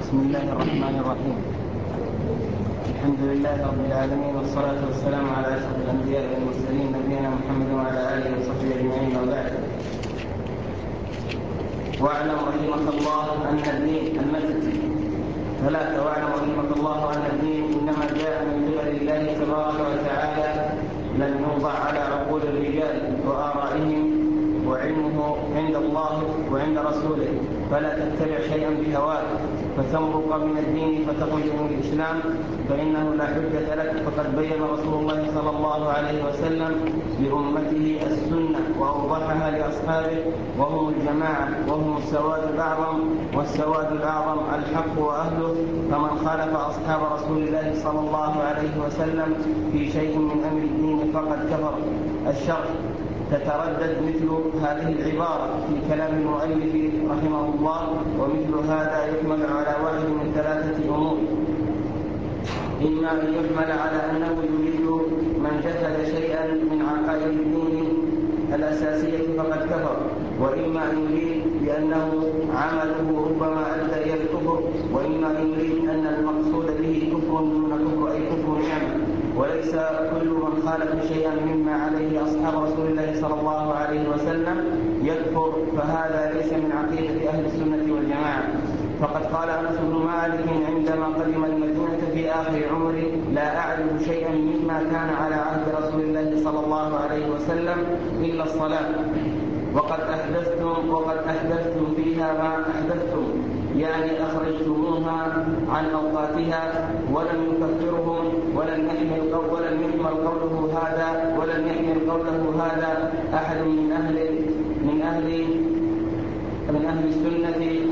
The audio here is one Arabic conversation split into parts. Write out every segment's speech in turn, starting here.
بسم الله الرحمن الرحيم. الحمد لله رب العالمين، والصلاة والسلام على أشرف الأنبياء والمرسلين نبينا محمد وعلى آله وصحبه أجمعين، وبعد. واعلم رحمك الله أن الدين المجد ثلاثة. واعلم رحمك الله أن الدين إنما جاء من قبل الله تبارك وتعالى، لم يوضع على عقول الرجال وآرائهم، وعلمه عند الله وعند رسوله، فلا تتبع شيئا بهواك فتمرق من الدين فتخرج من الإسلام، فإنه لا حجة لك. فقد بين رسول الله صلى الله عليه وسلم لأمته السنة وأوضحها لأصحابه، وهم الجماعة وهم السواد الأعظم، والسواد الأعظم الحق وأهله. فمن خالف أصحاب رسول الله صلى الله عليه وسلم في شيء من أمر الدين فقد كفر. الشرح: تتردد مثل هذه العبارة في كلام المؤلف رحمه الله، ومثل هذا يحمل على واحد من ثلاثة أمور: إما أن يحمل على أنه يريد من جحد شيئا من عقائد الدين الأساسية فقد كفر، وإما أن يريد بأنه عمله ربما أدى إلى الكفر، وإما أن يريد أن المقصود به كفر دون كفر، أي كفر نعمة. وليس كل من خالف شيئا مما عليه أصحاب رسول الله صلى الله عليه وسلم يكفر، فهذا ليس من عقيدة أهل السنة والجماعة. فقد قال أنس بن مالك عندما قدم المدينة في آخر عمره: لا أعرف شيئا مما كان على عهد رسول الله صلى الله عليه وسلم إلا الصلاة، وقد أحدثتم فيها ما أحدثتم، يعني أخرجتموها عن أوقاتها، ولم يكفرهم، ولم يحمل قوله هذا أحد من أهل السنة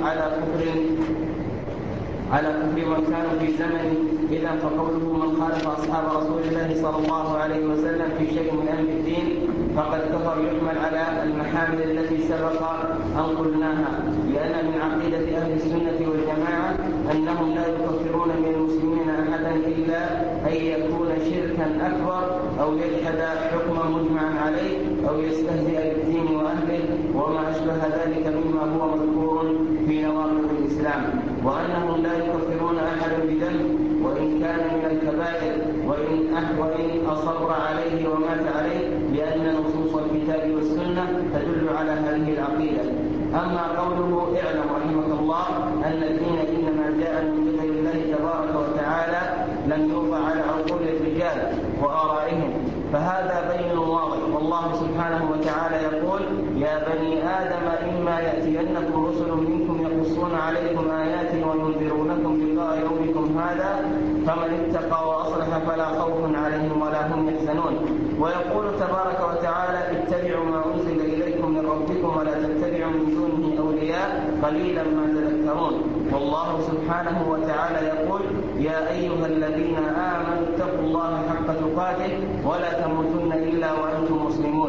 على كفر من كانوا في زمن. إذا فقوله من خالف أصحاب رسول الله صلى الله عليه وسلم في شيء من أمر الدين فقد كفر يحمل على المحامل التي سبق أن قلناها، لأن من عقيدة أهل السنة والجماعة أنهم لا يكفرون من المسلمين أحدا إلا أن يكون شركا أكبر، أو يجحد حكما مجمعا عليه، أو يستهزئ بالدين وأهله، وما أشبه ذلك مما هو مذكور في نواقض الإسلام. وأنهم لا يكفرون أحدا بذنب وإن كان من الكبائر، وإن أصر عليه ومات عليه، لأن نصوص الكتاب والسنة تدل على هذه العقيدة. أما قوله: اعلم رحمك الله أن الدين إنما جاء من قبل الله تبارك وتعالى، لم يوضع على عقول الرجال وآرائهم، فهذا بين واضح. والله سبحانه وتعالى يقول: يا بني آدم إما يأتينكم رسل منكم يقصون عليكم آياتي وينذرونكم لقاء يومكم هذا، فمن اتقى وأصلح فلا خوف عليهم ولا هم يحزنون. ويقول تبارك وتعالى: اتبعوا ما أنزل إليكم من ربكم ولا تتبعوا من دونه أولياء قليلا ما تذكرون. والله سبحانه وتعالى يقول: يا أيها الذين آمنوا اتقوا الله حق تقاته ولا تموتن إلا وأنتم مسلمون،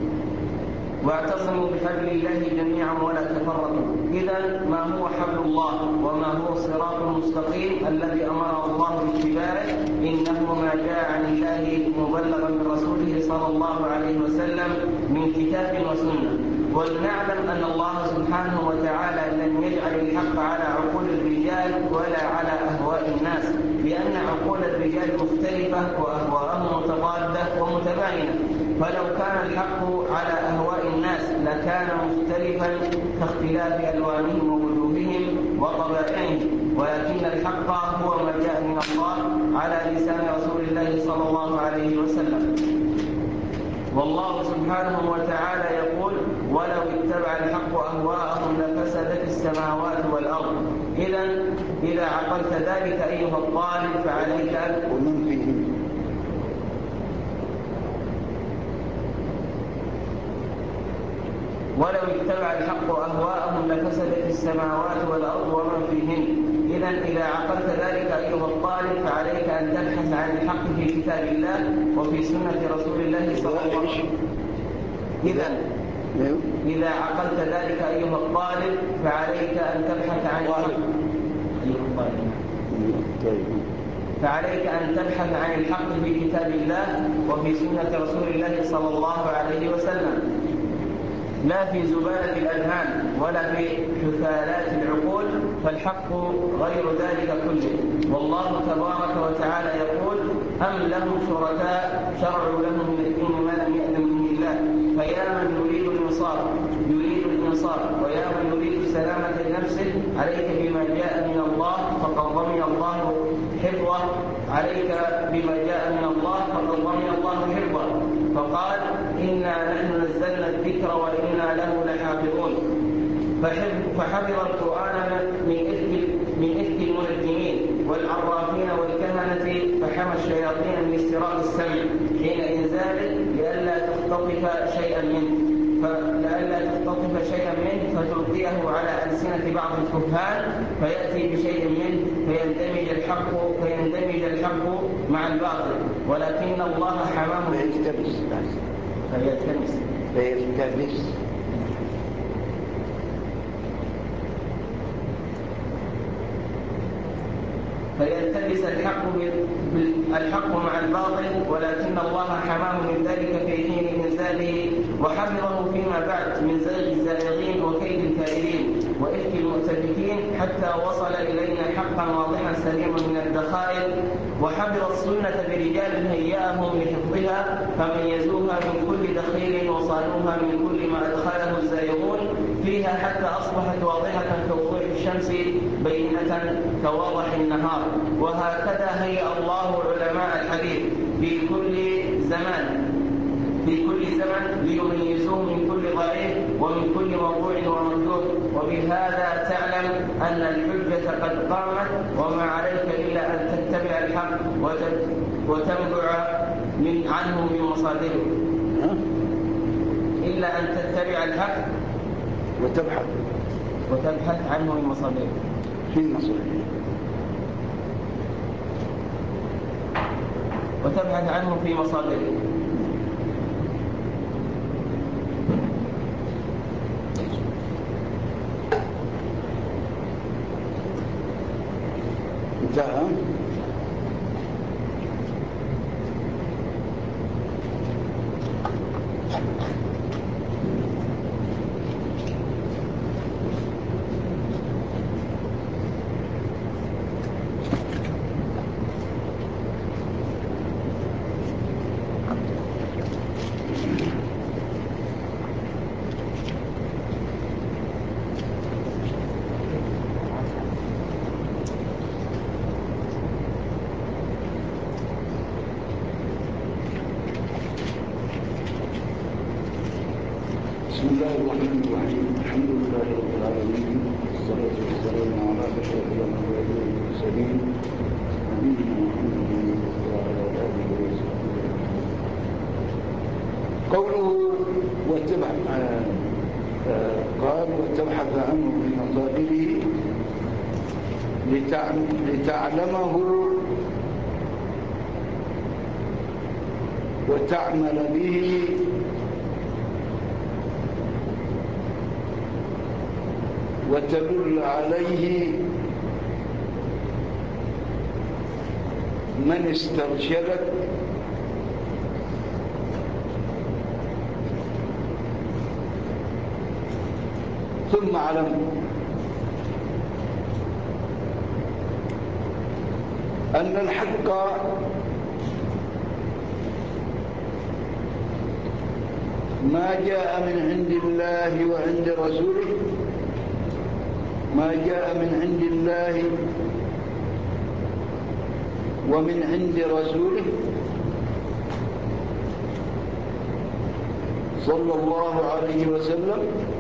واعتصموا بحبل الله جميعا ولا تفرقوا. إذن ما هو حبل الله وما هو الصراط المستقيم الذي أمر الله باتباعه؟ إنه ما جاء عن الله مبلغا من رسوله صلى الله عليه وسلم من كتاب وسنة. ولنعلم أن الله سبحانه وتعالى لم يجعل الحق على عقول الرجال ولا على أهواء الناس، لأن عقول الرجال مختلفة وأهواءهم متضادة ومتباينة، فلو كان الحق على أهواء الناس لكان مختلفا كاختلاف ألوانهم ووجوههم وطبائعهم، ولكن الحق هو ما جاء من الله على لسان رسول الله صلى الله عليه وسلم. والله سبحانه وتعالى يقول: ولو اتبع الحق أهواءهم لفسدت السماوات والأرض. إذا عقلت ذلك أيها الطالب فعليك ومن فيهم. ولو اتبع الحق أهواءهم لفسدت السماوات والأرض ومن فيهن. إذا عقلت ذلك أيها الطالب فعليك أن تبحث عن الحق في كتاب الله وفي سنة رسول الله صلى الله عليه وسلم. إذا عقلت ذلك أيها الطالب فعليك أن تبحث عن الحق في كتاب الله وفي سنة رسول الله صلى الله عليه وسلم. لا في زبالة الأذهان ولا في حثالات العقول، فالحق غير ذلك كله. والله تبارك وتعالى يقول: أم لهم شركاء شرعوا لهم من الدين ما لم يأذن به الله، فيا من يريد الإنصاف ويا من يريد سلامة نفسه عليك بما جاء من الله فقد ضمن الله حفظه، عليك بما جاء من الله فقد ضمن الله حفظه. فقال: إنا نحن نزلنا الذكر وإنا له لحافظون. فحفظ القرآن من إفك المنجمين والعرافين والكهنة، فحمى الشياطين من استراق السمع حين إنزاله لئلا تختطف شيئا منه فتلقيه على ألسنة بعض الكهان فيأتي بشيء منه فيندمج الحق مع الباطل، ولكن الله حماه فيلتبس الحق مع الباطل، ولكن الله حماه من ذلك في حين إنزاله، وحفظه فيما بعد من زيغ الزائغين وكيد الكائدين وإفك المؤتفكين، حتى وصل إلينا حقا واضحا سليما من الدخائل. وحفظ السنة برجال هيأهم لحفظها فميزوها من كل دخيل وصانوها من كل ما أدخله الزائغون فيها، حتى أصبحت واضحة كوضوح الشمس بينة كواضح النهار. وهكذا هيأ الله علماء الحديث في كل زمان ليميزوه من كل ضعيف ومن كل موضوع ومردود. وبهذا تعلم أن الحجة قد قامت، وما عليك إلا أن تتبع الحق وتنبع عنه من مصادره، إلا أن تتبع الحق وتبحث عنه من مصادره. وتبحث عنه في مصادره. انتهى. بسم الله الرحمن الرحيم. الحمد لله رب العالمين، والصلاة والسلام على أشرف الأنبياء والمرسلين نبينا محمد وعلى آله وصحبه. قوله قال: وتبحث عنه في مصادره لتعلمه وتعمل به وتدل عليه من استرشدك ثم اعلم أن الحق ما جاء من عند الله وعند رسوله، ما جاء من عند الله ومن عند رسوله صلى الله عليه وسلم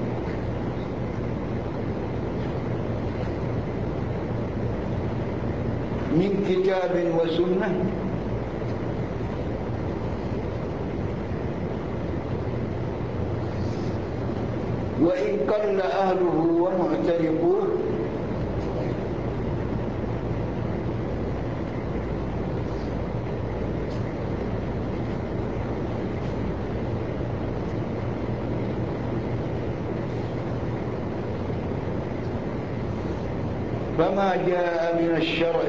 من كتاب وسنة وإن قل أهله ومعترفوه فما جاء من الشرع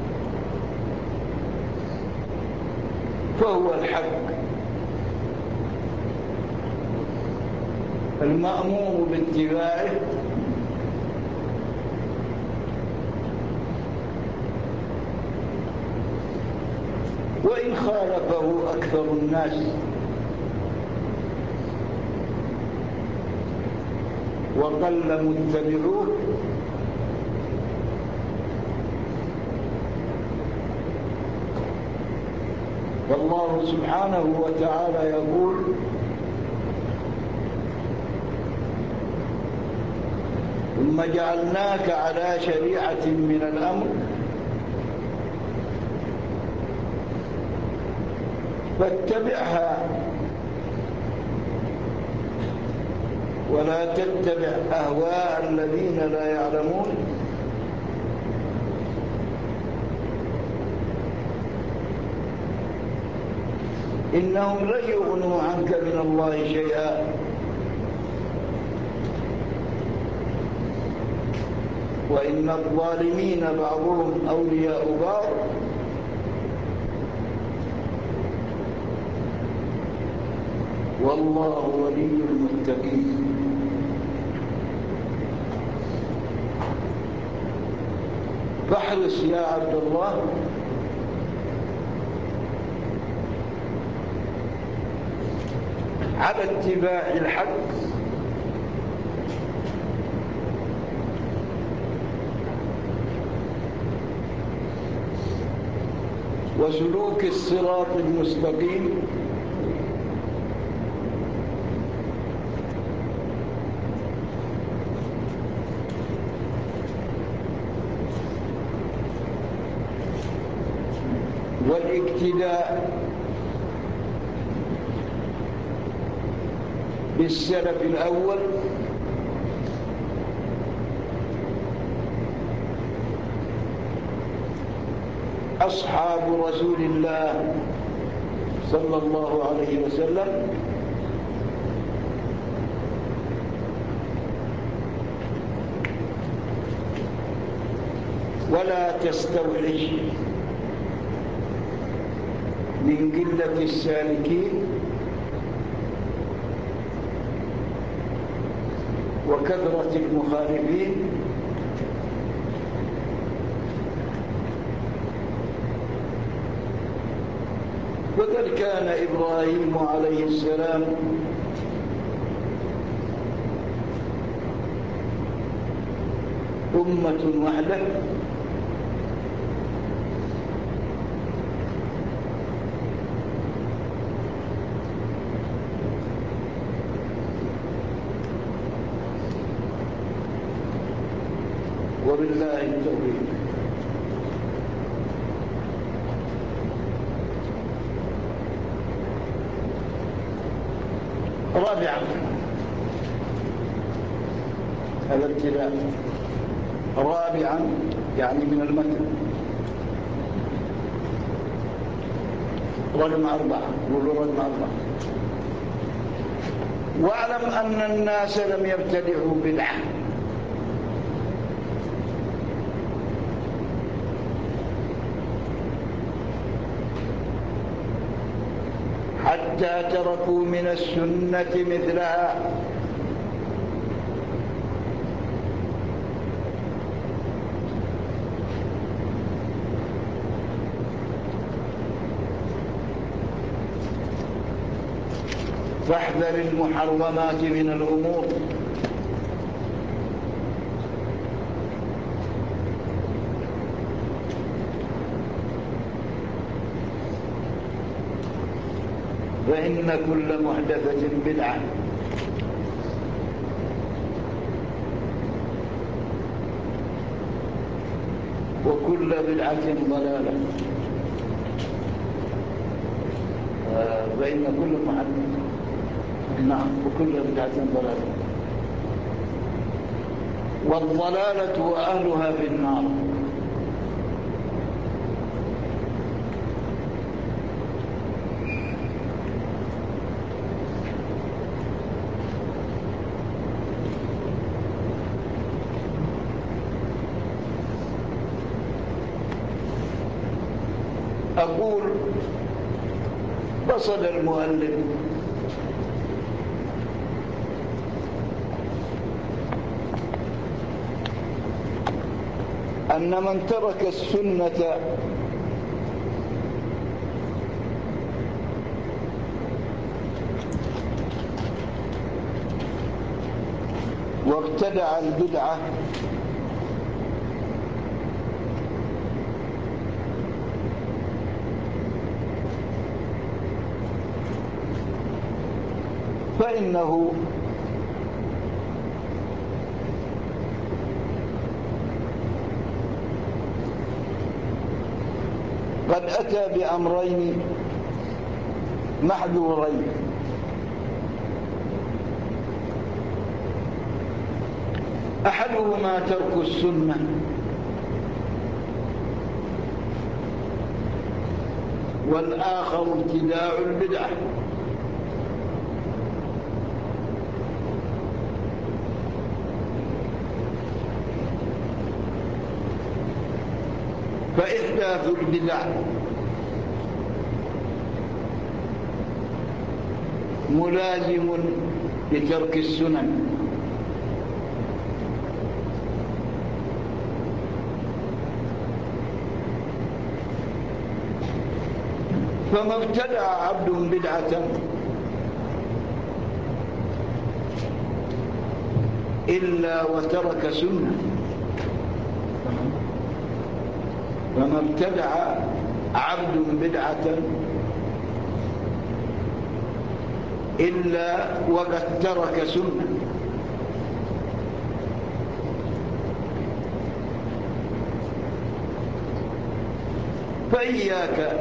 فهو الحق المأمور باتباعه وإن خالفه أكثر الناس وقل متبعوه والله سبحانه وتعالى يقول ثم جعلناك على شريعة من الأمر فاتبعها ولا تتبع أهواء الذين لا يعلمون إنهم لن يغنوا عنك من الله شيئا وإن الظالمين بعضهم أولياء بعض والله ولي المتقين. فاحرص يا عبد الله على اتباع الحق وسلوك الصراط المستقيم والاقتداء بالسلف الأول أصحاب رسول الله صلى الله عليه وسلم ولا تستوحش من قلة السالكين وكثرة المخالفين وقد كان إبراهيم عليه السلام أمة وحده وبالله التوفيق. رابعا الابتلاء. رابعا يعني من المتن رقم 4 قولوا رقم 4. واعلم أن الناس لم يبتدعوا بدعة حتى تركوا من السنة مثلها فاحذر المحرمات من الأمور فإن كل محدثة بدعة وكل بدعة ضلالة. فإن كل محدثة وكل بدعة ضلالة والضلالة وأهلها في النار. أقول قصد المؤلف أن من ترك السنة وابتدع البدعة فإنه قد أتى بأمرين محذورين: أحدهما ترك السنة، والآخر ابتداع البدعة. فإحداث البدع ملازم لترك السنن، فما ابتدع عبد بدعة إلا وترك سنة، فما ابتدع عبد بدعة إلا وقد ترك سنة. فإياك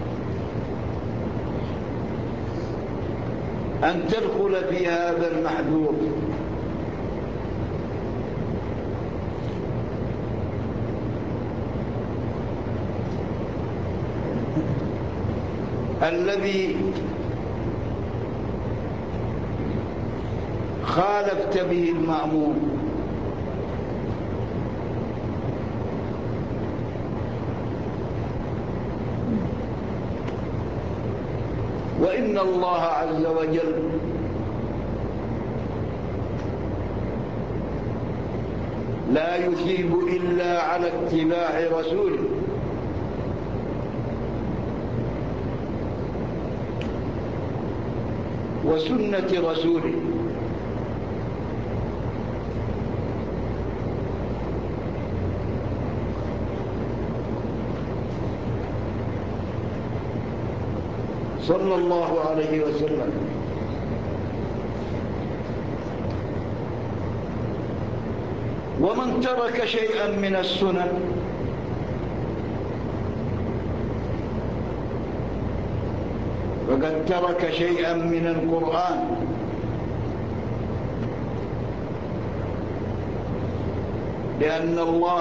أن تدخل في هذا المحذور، الذي خالفت به المأمور، وإن الله عز وجل لا يثيب إلا على اتباع رسوله، وسنة رسوله. صلى الله عليه وسلم. ومن ترك شيئا من السنن فقد ترك شيئا من القرآن، لأن الله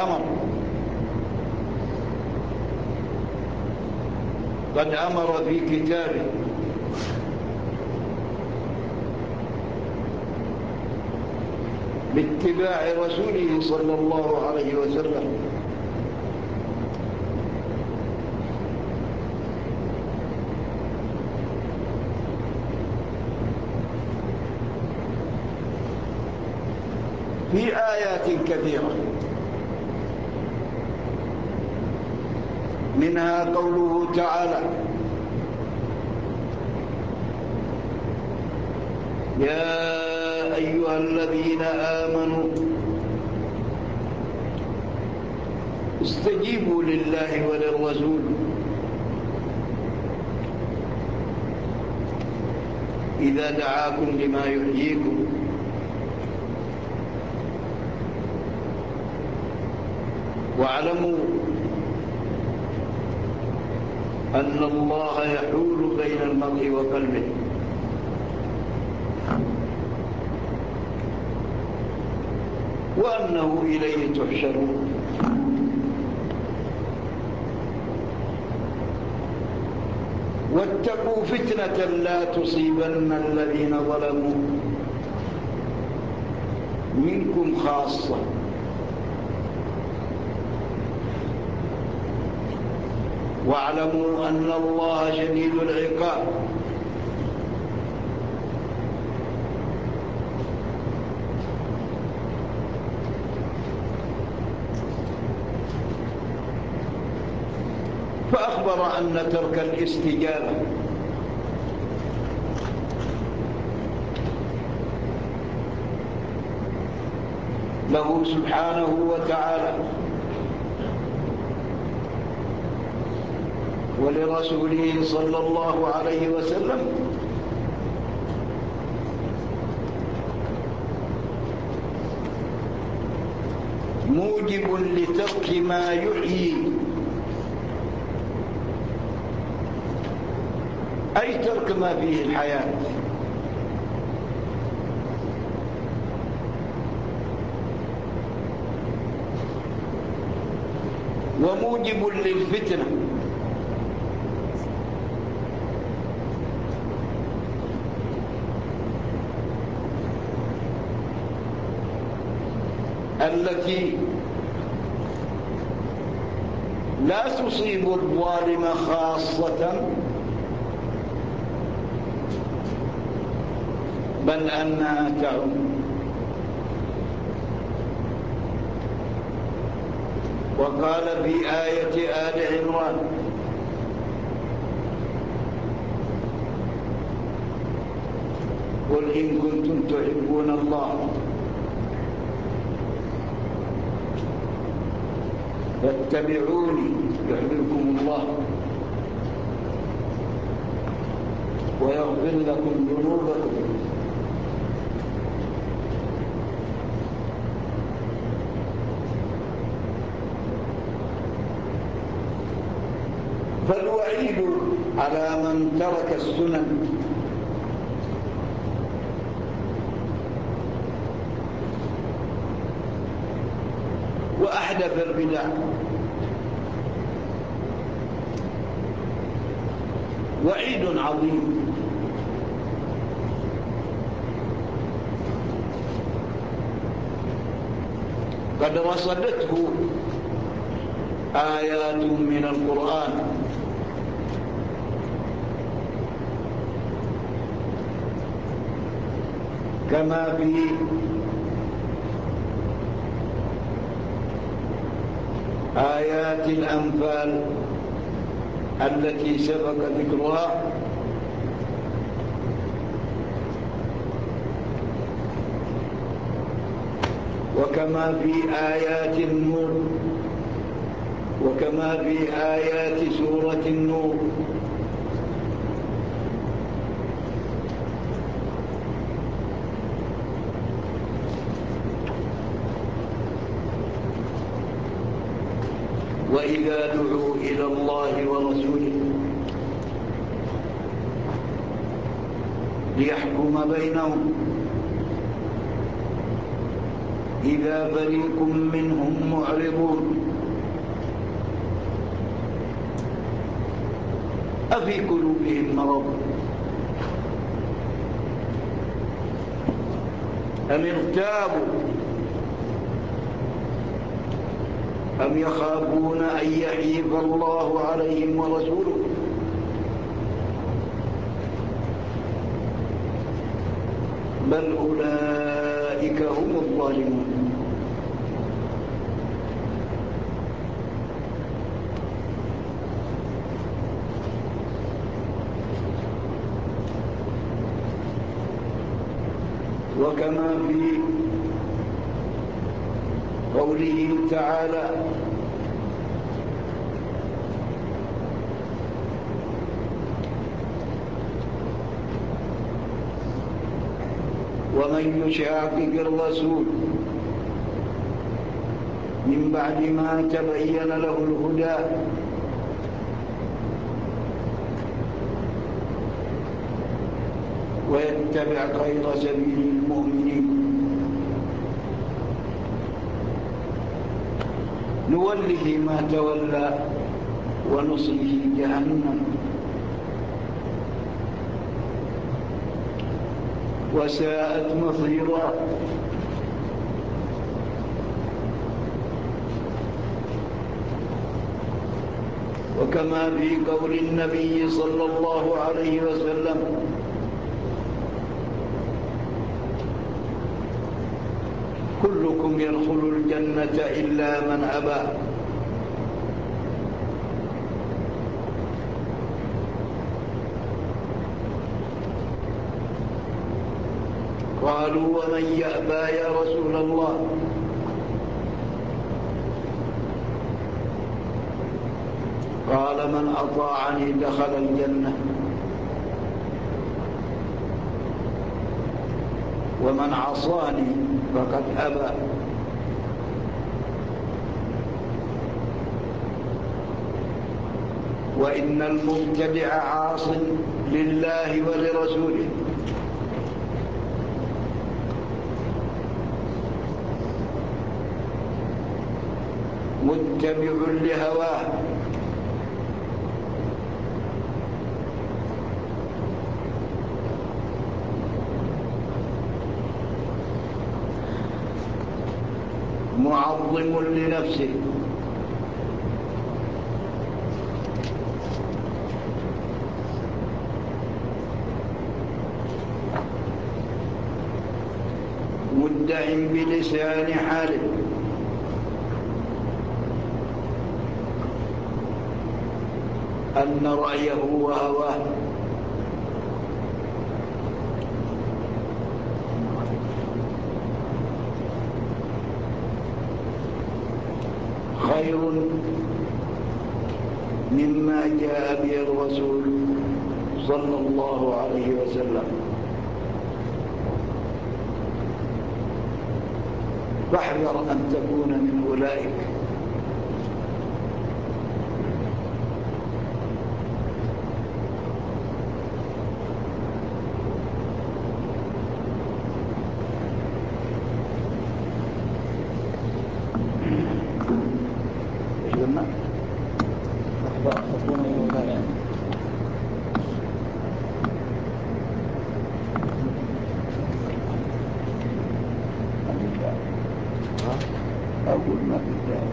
قد أمر في كتابه باتباع رسوله صلى الله عليه وسلم. في آيات كثيرة، منها قوله تعالى: يا أيها الذين آمنوا استجيبوا لله وللرسول إذا دعاكم لما يحييكم واعلموا أن الله يحول بين المرء وقلبه وأنه إليه تحشرون. واتقوا فتنة لا تصيبن الذين ظلموا منكم خاصة واعلموا أن الله شديد العقاب. أخبر أن ترك الاستجابة له سبحانه وتعالى ولرسوله صلى الله عليه وسلم موجب لترك ما يحيي، أي ترك ما فيه الحياة، وموجب للفتنة، التي لا تصيب الظالم خاصة، بل أنها تعم. وقال في آية آل عمران: قل إن كنتم تحبون الله فاتبعوني يحببكم الله ويغفر لكم ذنوبكم. فالوعيد على من ترك السنن وأحدث البدع وعيد عظيم، قد رصدته آيات من القرآن، كما في آيات الأنفال التي سبق ذكرها، وكما في آيات النور، وكما في آيات سورة النور. وإذا دعوا إلى الله ورسوله ليحكم بينهم إذا فريق منهم معرضون أفي قلوبهم مرض أم ارتابوا أم يخافون أن يحيف الله عليهم ورسوله بل أولئك هم الظالمون. وكما في قوله تعالى: ومن يشاقق الرسول من بعد ما تبين له الهدى ويتبع غير سبيل المؤمنين نوله ما تولى ونصله جهنم وساءت مصيرا. وكما في قول النبي صلى الله عليه وسلم: كلكم يدخل الجنة إلا من أبى. قالوا ومن يأبى يا رسول الله؟ قال من أطاعني دخل الجنة ومن عصاني فقد أبى. وإن المبتدع عاص لله ولرسوله متبع لهواه معظم لنفسه مدع بلسان حاله أن رأيه وهواه خير مما جاء به الرسول صلى الله عليه وسلم. فاحذر أن تكون من أولئك. أقول ما في ذلك.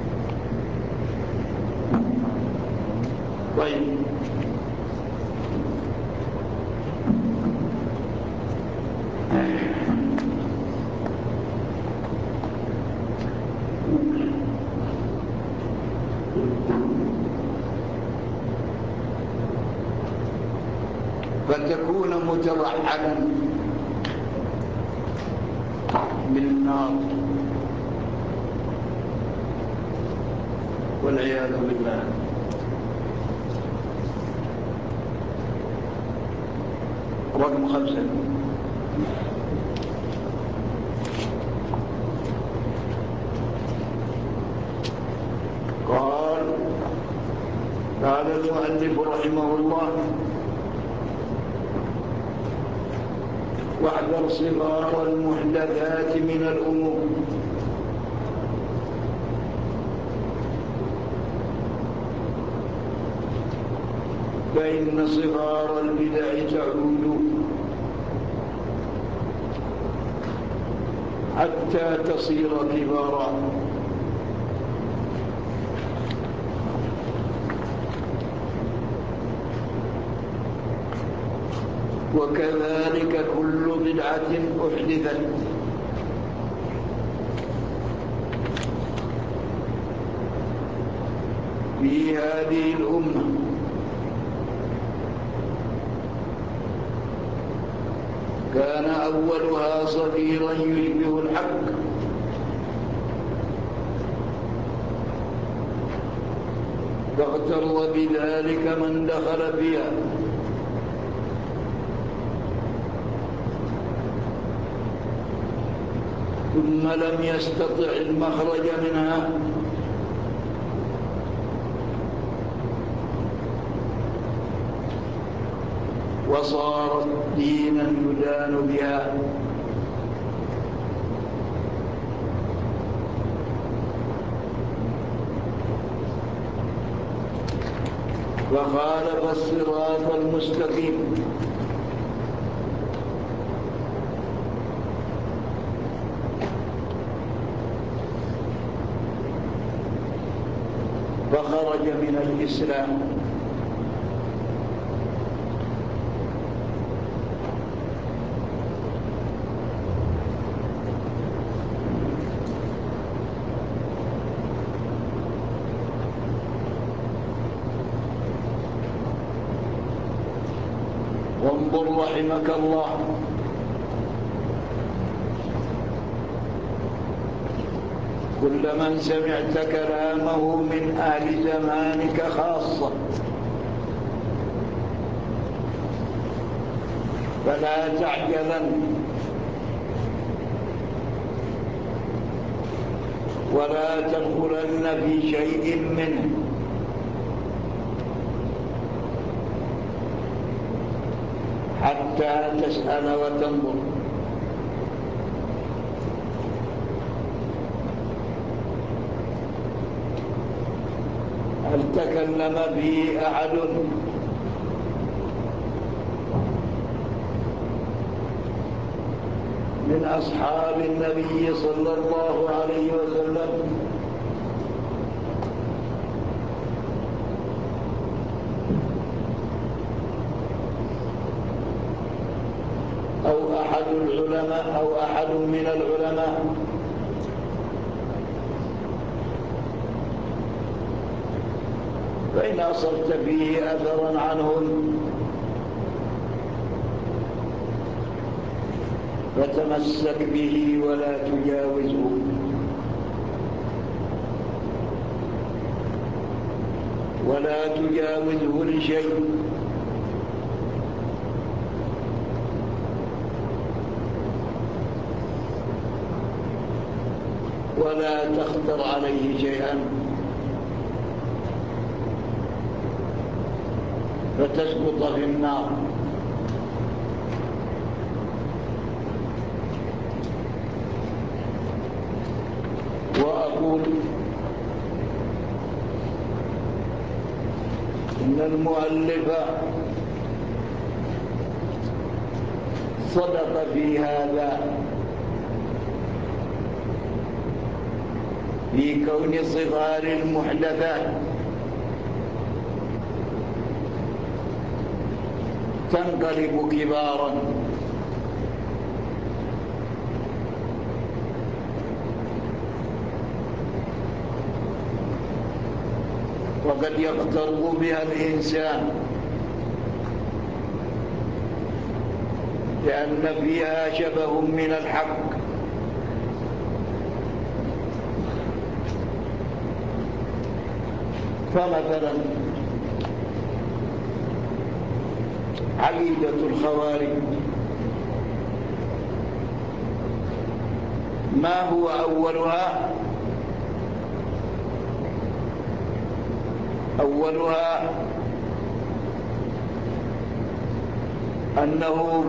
طيب فتكون متوحدا بالنار والعياذ بالله. رقم 5. قال المؤلف رحمه الله: واحذر صغار المحدثات من الأمور فإن صغار البدع تعود حتى تصير كبارا. وكذلك كل بدعة أحدثت في هذه الأمة كان أولها صغيرا يشبه الحق فاغتر بذلك من دخل فيها ثم لم يستطع المخرج منها وصارت دينا يدان بها. وخالف الصراط المستقيم فخرج من الإسلام. وانظر رحمك الله كل من سمعت كلامه من أهل زمانك خاصة فلا تعجلن ولا تدخلن في شيء منه حتى تسأل وتنظر. هل تكلم به أحد من أصحاب النبي صلى الله عليه وسلم أو أحد العلماء أو أحد من العلماء فإن أصبت فيه أثرا عنهم فتمسك به ولا تجاوزه لشيء ولا تختر عليه شيئا فتسقط في النار. وأقول إن المؤلف صدق في هذا في كون صغار المحدثات تنقلب كبارا، وقد يقترب بها الإنسان لأن فيها شبه من الحق. فمثلا عقيدة الخوارج ما هو أولها؟ أنه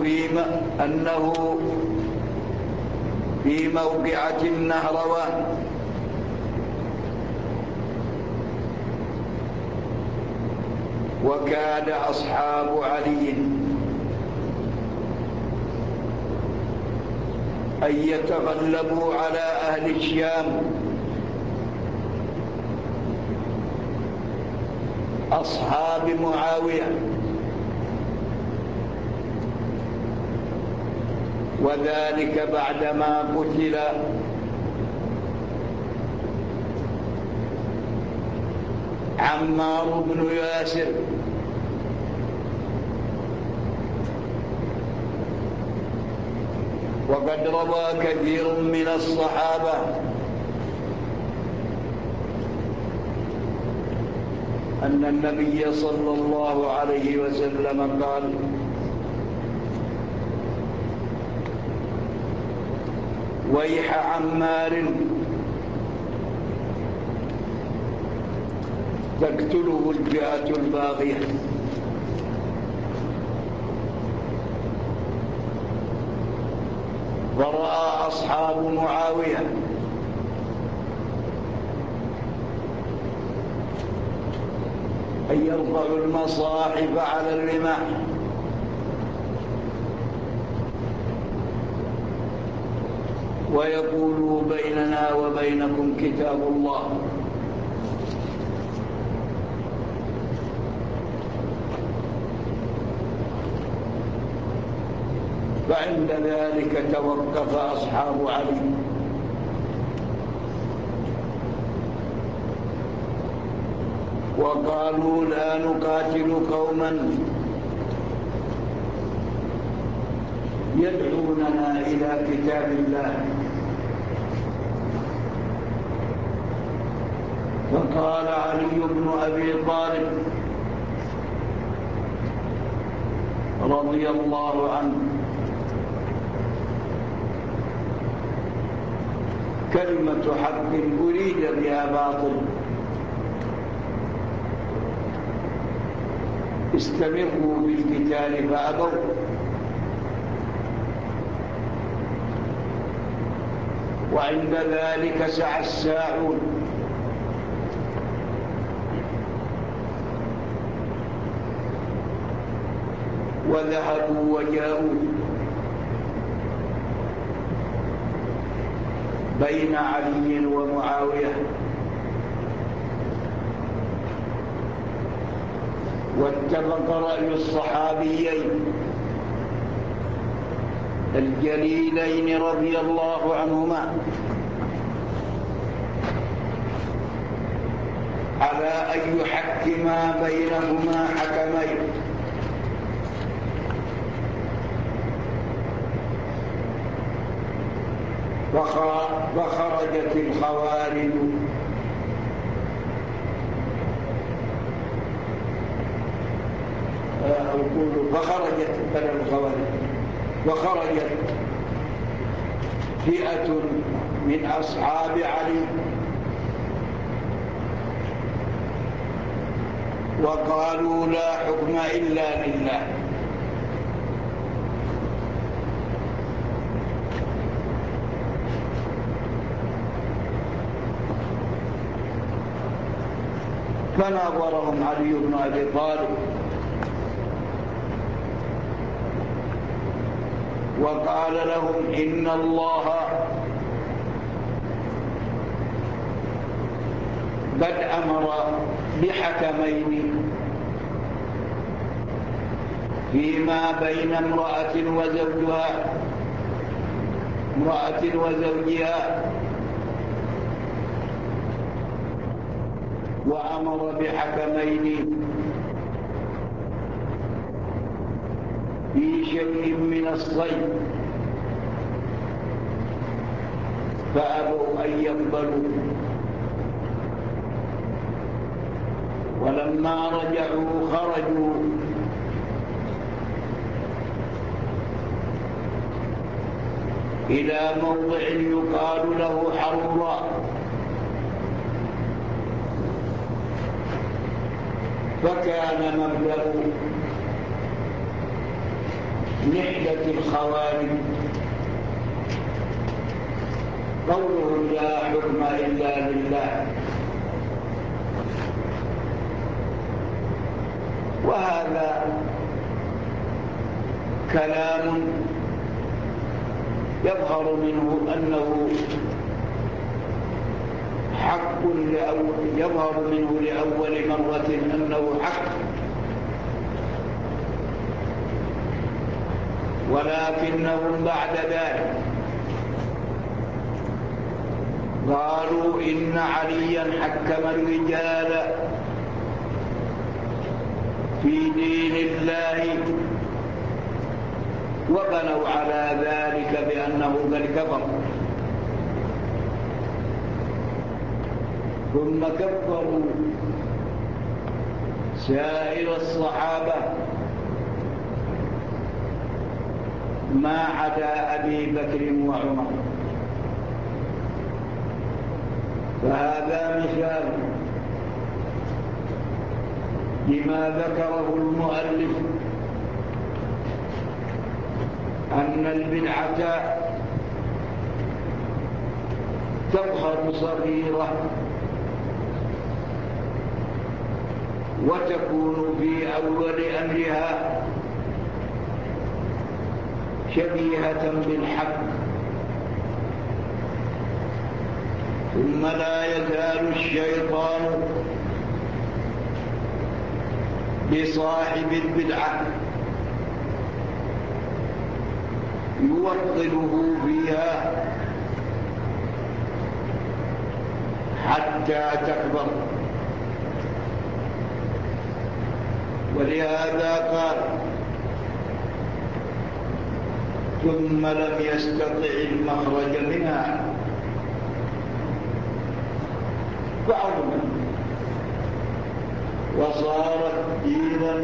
في موقعة النهروان وكاد أصحاب علي أن يتغلبوا على أهل الشام أصحاب معاوية، وذلك بعدما قتل عمار بن ياسر وقد روى كثير من الصحابة أن النبي صلى الله عليه وسلم قال: ويح عمار تقتله الفئة الباغية. ورأى أصحاب معاوية أن يرفعوا المصاحف على الرماح ويقولوا: بيننا وبينكم كتاب الله. فعند ذلك توقف أصحاب علي وقالوا: لا نقاتل قوما يدعوننا إلى كتاب الله وقال علي بن أبي طالب رضي الله عنه: كلمة حق أريد بها باطل، استمروا بالقتال فأبوا، وعند ذلك سعى الساعون وذهبوا وجاءوا بين علي ومعاوية، واتفق رأي الصحابيين الجليلين رضي الله عنهما على أن يحكما بينهما حكمين، فخرجت الخوارج وخرجت فئة من أصحاب علي وقالوا: لا حكم إلا لله. فناظرهم علي بن أبي طالب وقال لهم: إن الله قد أمر بحكمين فيما بين امرأة وزوجها، وأمر بحكمين في شيء من الصيد، فأبوا أن يقبلوا. ولما رجعوا خرجوا إلى موضع يقال له حراء، فكان مبدأ نحلة الخوارج قولهم: لا حكم إلا لله. وهذا كلام يظهر منه لأول مرة أنه حق، ولكنهم بعد ذلك قالوا: إن عليا حكم الرجال في دين الله، وبنوا على ذلك بأنه قد كفر، ثم كفروا سائر الصحابة ما عدا أبي بكر وعمر. فهذا مثال لما ذكره المؤلف، أن البدعة تظهر صغيرة وتكون في أول أمرها شبيهة بالحق، ثم لا يزال الشيطان بصاحب البدعة يوطنه فيها حتى تكبر. ولهذا قال: ثم لم يستطع المخرج منها فعظم. وصارت دينا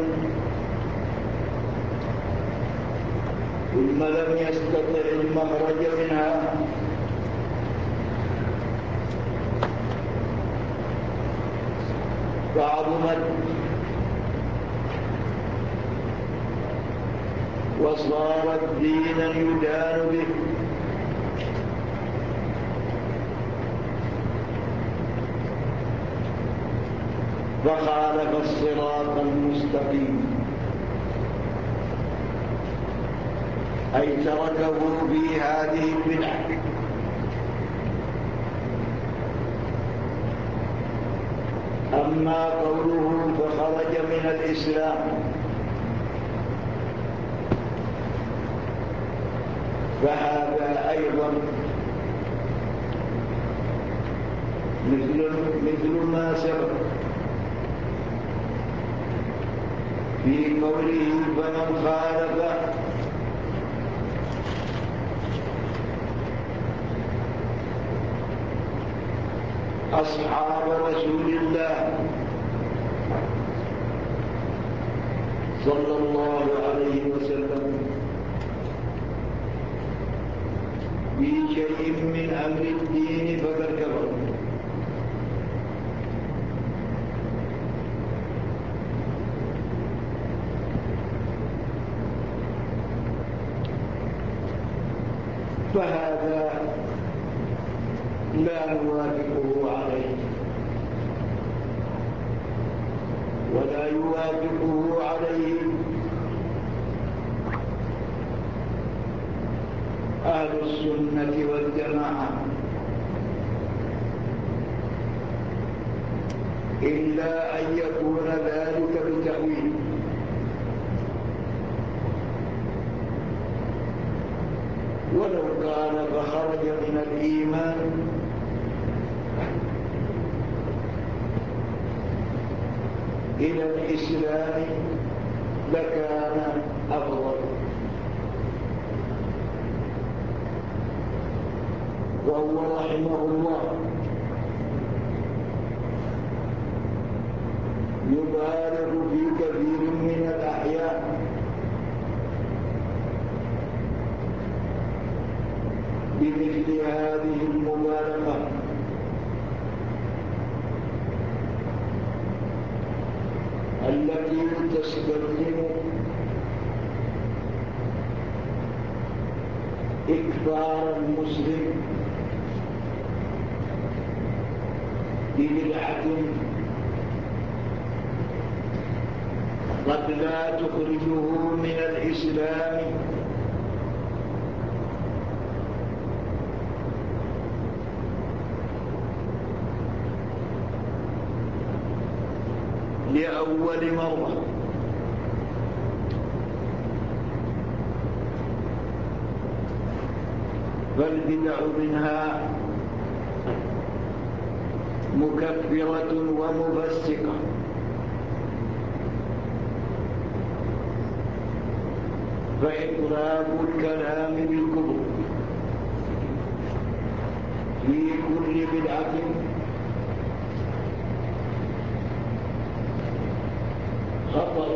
ثم لم يستطع المخرج منها فعظمت وصارت دينا يدان به فخالف الصراط المستقيم أي تركه في هذه البدعة. أما قوله فخرج من الإسلام فهذا أيضا مثل ما سبق في قوله فمن خالف أصحاب رسول الله صلى الله عليه وسلم في شيء من أمر الدين فقد كفر. فهذا لا نوافقه عليه ولا يوافقه عليه أهل السنة والجماعة إلا أن يكون ذلك بتأويل. ولو كان فخرج من الإيمان إلى الإسلام لكان أفضل. وهو رحمه الله يبالغ في كثير من الأحيان بمثل هذه المبالغة التي تستلزم إكثار المسلم ببدعة قد لا تخرجه من الإسلام لأول مرة، فالبدع منها مكفرة ومفسقة. فإطلاق الكلام بالكفر في كل بدعة خطأ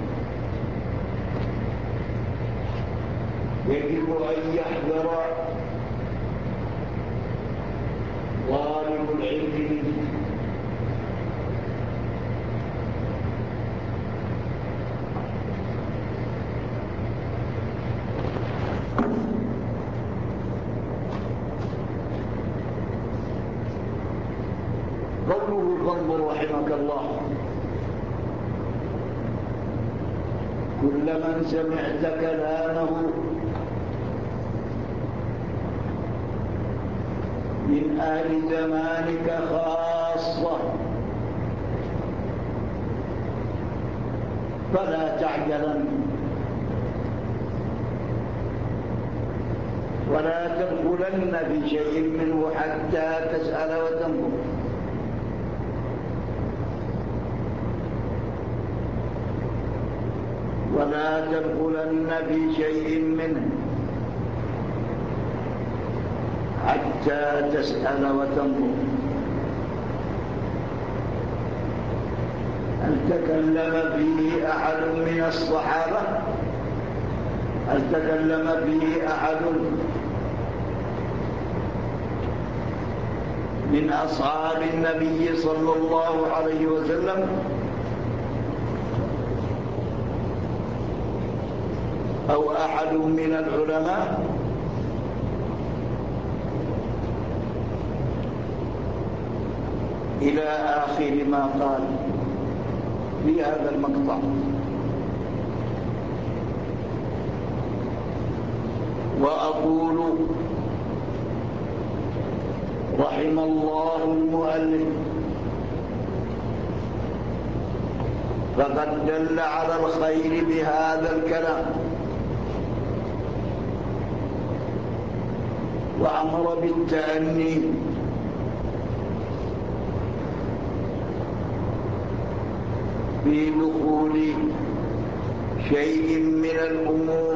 يجب أن يحذر طالب العلم منه. قوله فانظر رحمك الله كل من سمعت كلامه من أهل زمانك خاصة فلا تعجلن ولا تدخلن في شيء منه حتى تسأل وتنظر. ولا تدخلن في شيء منه حتى تسأل وتنظر. هل تكلم فيه أحد من الصحابة؟ هل تكلم فيه أحد من أصحاب النبي صلى الله عليه وسلم؟ أو أحد من العلماء؟ إلى آخر ما قال في هذا المقطع. وأقول رحم الله المؤلف، فقد دل على الخير بهذا الكلام وأمر بالتأني في دخول شيء من الأمور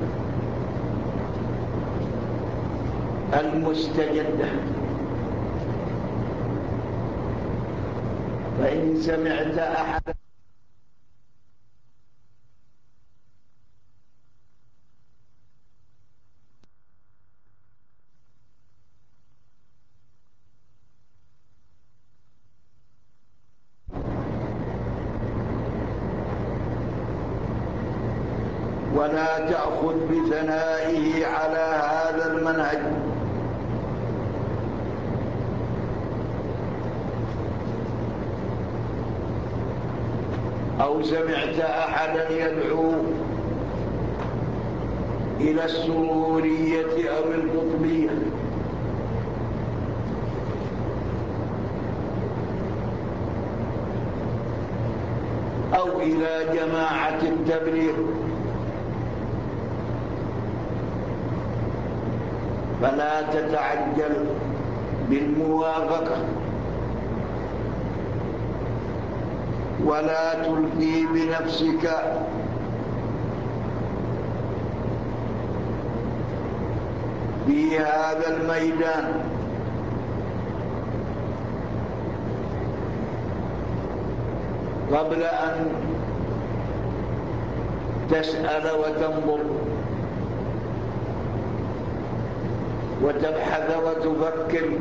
المستجدة. فإن سمعت أحد ولا تأخذ بثنائه على هذا المنهج، أو سمعت أحدا يدعو إلى السرورية أو القطبية أو إلى جماعة التبليغ، فلا تتعجل بالموافقة ولا تلقي بنفسك في هذا الميدان، قبل أن تسأل وتنظر وتبحث وتفكر،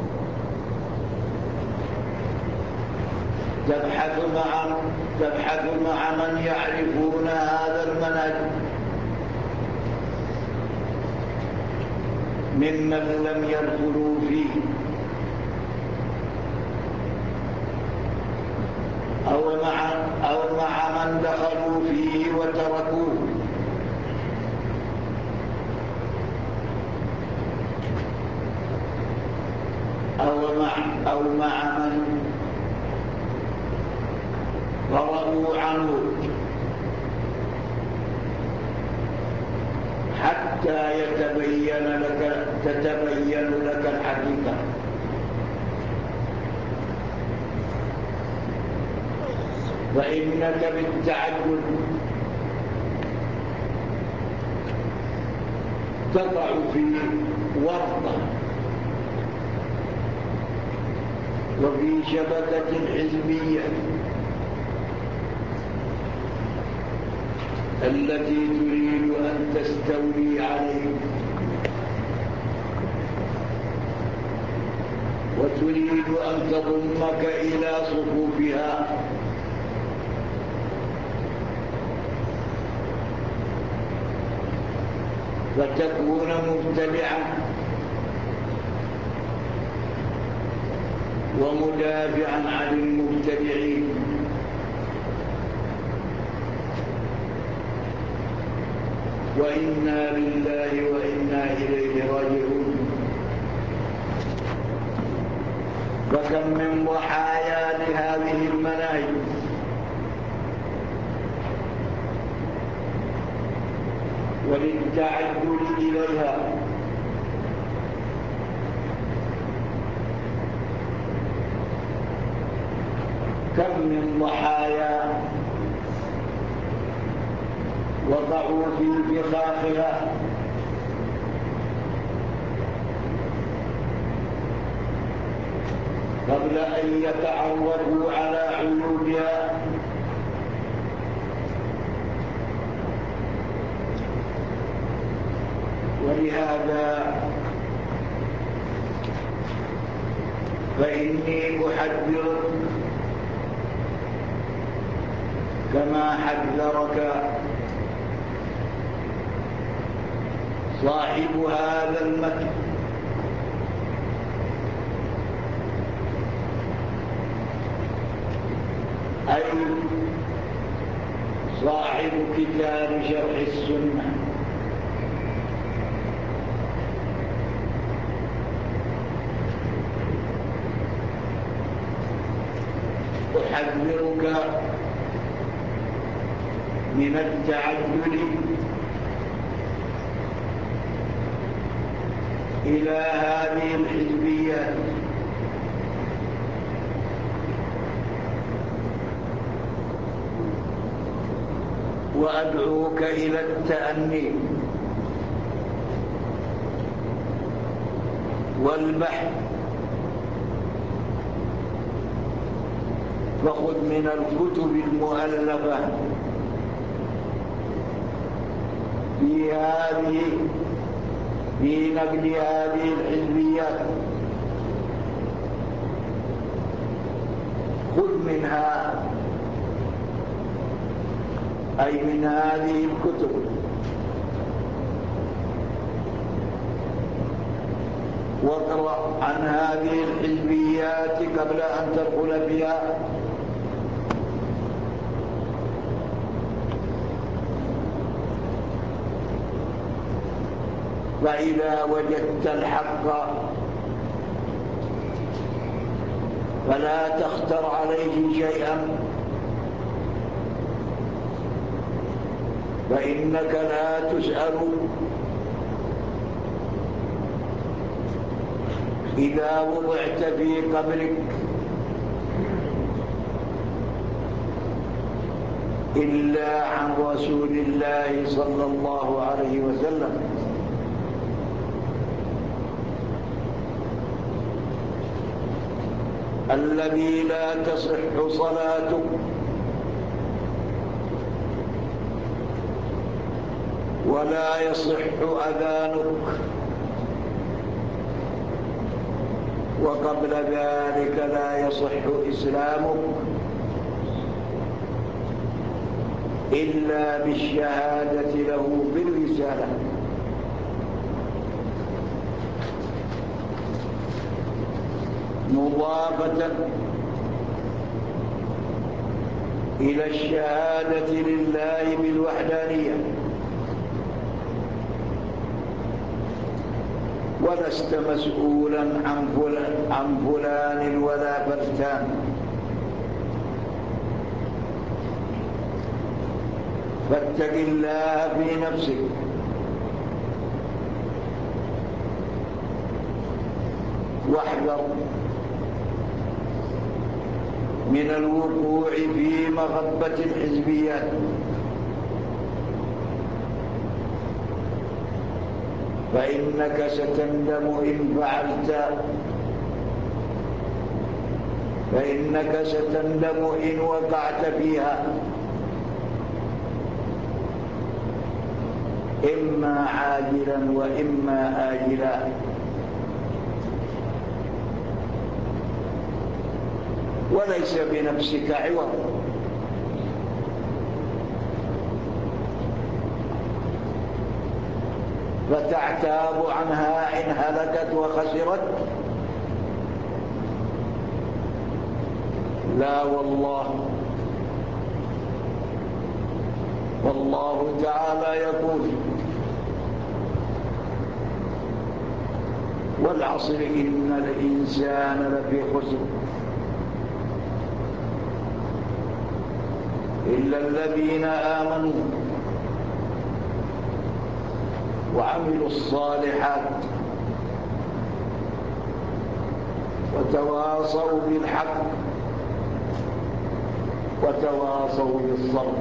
تبحث مع من يعرفون هذا المنهج ممن لم يدخلوا فيه، أو مع من دخلوا فيه وتركوه، أو مع من فرغوا عنه، حتى تتبين لك الحقيقة. فإنك بالتعجل تقع في ورطة وفي شبكة حزبية التي تريد أن تستولي عليك وتريد أن تضمك إلى صفوفها، فتكون مبتدعا ومدافعا عن المبتدعين. وإنا لله وإنا إليه راجعون. فكم من ضحايا لهذه المناهج وللتعجل إليها، كم من ضحايا وقعوا في فخاخها قبل أن يتعرفوا على عيوبها. ولهذا فإني أحذرك كما حذرك صاحب هذا المتن، أي صاحب كتاب شرح السنة. أحذرك من التعجل إلى هذه الحزبيات، وأدعوك إلى التأني والبحث، فخذ من الكتب المؤلفة في نقد هذه الحزبيات، خذ منها أي من هذه الكتب واقرأ عن هذه الحزبيات قبل أن تدخل فيها. فإذا وجدت الحق فلا تختر عليه شيئا، فإنك لا تسأل إذا وضعت في قبرك إلا عن رسول الله صلى الله عليه وسلم. الذي لا تصح صلاتك ولا يصح أذانك، وقبل ذلك لا يصح إسلامك إلا بالشهادة له بالرسالة. مضافة إلى الشهادة لله بالوحدانية، ولست مسؤولا عن فلان ولا فرتان. فاتق الله في نفسك واحذر من الوقوع في مغبة الحزبيات، فإنك ستندم إن فعلت، فإنك ستندم إن وقعت فيها، إما عاجلا وإما آجلا. وليس بنفسك عوض، فتعتاب عنها إن هلكت وخسرت. لا والله، والله تعالى يقول: والعصر إن الإنسان لفي خسر إلا الذين آمنوا وعملوا الصالحات وتواصوا بالحق وتواصوا بالصبر.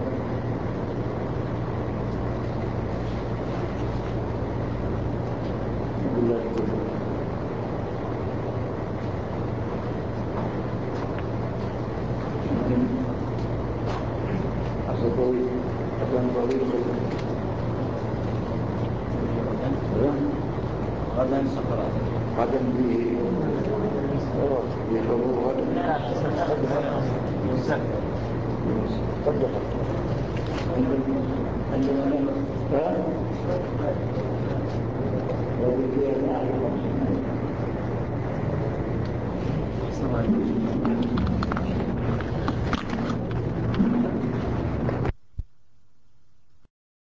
غدا صفراء. غدا بحضور غدا. لا والسبت. قد دخل. ها؟